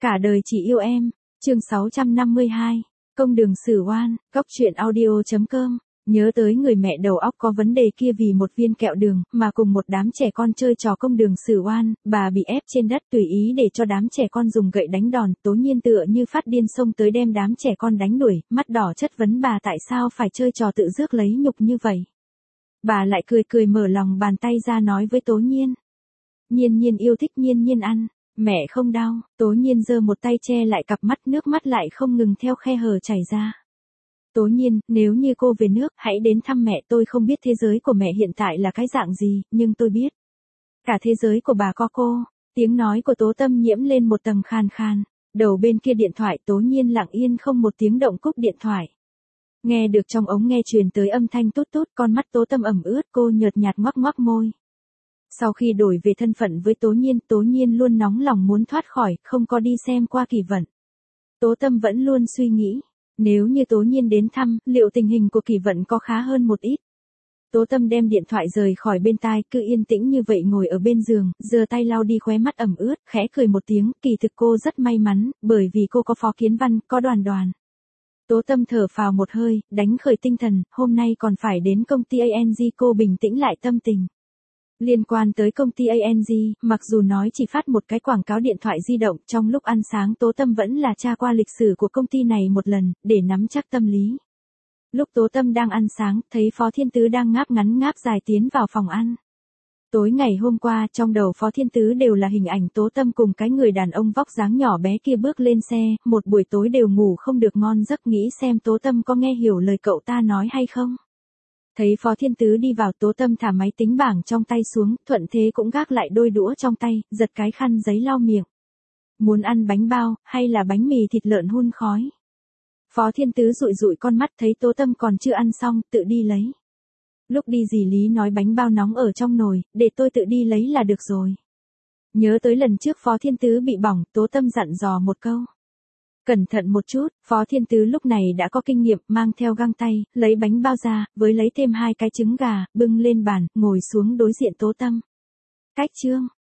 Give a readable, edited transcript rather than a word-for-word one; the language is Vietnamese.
Cả đời chỉ yêu em. Chương 652. Công đường xử oan. Góc truyện audio.com. Nhớ tới người mẹ đầu óc có vấn đề kia vì một viên kẹo đường mà cùng một đám trẻ con chơi trò công đường xử oan, bà bị ép trên đất tùy ý để cho đám trẻ con dùng gậy đánh đòn, Tố Nhiên tựa như phát điên xông tới đem đám trẻ con đánh đuổi, mắt đỏ chất vấn bà tại sao phải chơi trò tự rước lấy nhục như vậy. Bà lại cười cười mở lòng bàn tay ra nói với Tố Nhiên. Nhiên Nhiên yêu thích Nhiên Nhiên ăn. Mẹ không đau. Tố Nhiên giơ một tay che lại cặp mắt, nước mắt lại không ngừng theo khe hở chảy ra. Tố Nhiên, nếu như cô về nước, hãy đến thăm mẹ. Tôi không biết thế giới của mẹ hiện tại là cái dạng gì, nhưng tôi biết. Cả thế giới của bà có cô. Tiếng nói của Tố Tâm nhiễm lên một tầng khàn khàn. Đầu bên kia điện thoại Tố Nhiên lặng yên không một tiếng động cúp điện thoại. Nghe được trong ống nghe truyền tới âm thanh tút tút, con mắt Tố Tâm ẩm ướt, cô nhợt nhạt ngoắc ngoắc môi. Sau khi đổi về thân phận với Tố Nhiên luôn nóng lòng muốn thoát khỏi, không có đi xem qua Kỳ Vận. Tố Tâm vẫn luôn suy nghĩ, nếu như Tố Nhiên đến thăm, liệu tình hình của Kỳ Vận có khá hơn một ít. Tố Tâm đem điện thoại rời khỏi bên tai, cứ yên tĩnh như vậy ngồi ở bên giường, giơ tay lau đi khóe mắt ẩm ướt, khẽ cười một tiếng, kỳ thực cô rất may mắn, bởi vì cô có Phó Kiến Văn, có Đoàn Đoàn. Tố Tâm thở phào một hơi, đánh khởi tinh thần, hôm nay còn phải đến công ty ANG, cô bình tĩnh lại tâm tình. Liên quan tới công ty ANG, mặc dù nói chỉ phát một cái quảng cáo điện thoại di động, trong lúc ăn sáng Tố Tâm vẫn là tra qua lịch sử của công ty này một lần, để nắm chắc tâm lý. Lúc Tố Tâm đang ăn sáng, thấy Phó Thiên Tứ đang ngáp ngắn ngáp dài tiến vào phòng ăn. Tối ngày hôm qua, trong đầu Phó Thiên Tứ đều là hình ảnh Tố Tâm cùng cái người đàn ông vóc dáng nhỏ bé kia bước lên xe, một buổi tối đều ngủ không được ngon giấc, nghĩ xem Tố Tâm có nghe hiểu lời cậu ta nói hay không. Thấy Phó Thiên Tứ đi vào, Tố Tâm thả máy tính bảng trong tay xuống, thuận thế cũng gác lại đôi đũa trong tay, giật cái khăn giấy lau miệng. Muốn ăn bánh bao, hay là bánh mì thịt lợn hun khói? Phó Thiên Tứ dụi dụi con mắt, thấy Tố Tâm còn chưa ăn xong, tự đi lấy. Lúc đi dì Lý nói bánh bao nóng ở trong nồi, để tôi tự đi lấy là được rồi. Nhớ tới lần trước Phó Thiên Tứ bị bỏng, Tố Tâm dặn dò một câu. Cẩn thận một chút. Phó Thiên Tứ lúc này đã có kinh nghiệm, mang theo găng tay, lấy bánh bao ra, với lấy thêm 2 cái trứng gà, bưng lên bàn, ngồi xuống đối diện Tố Tâm. Cách chương.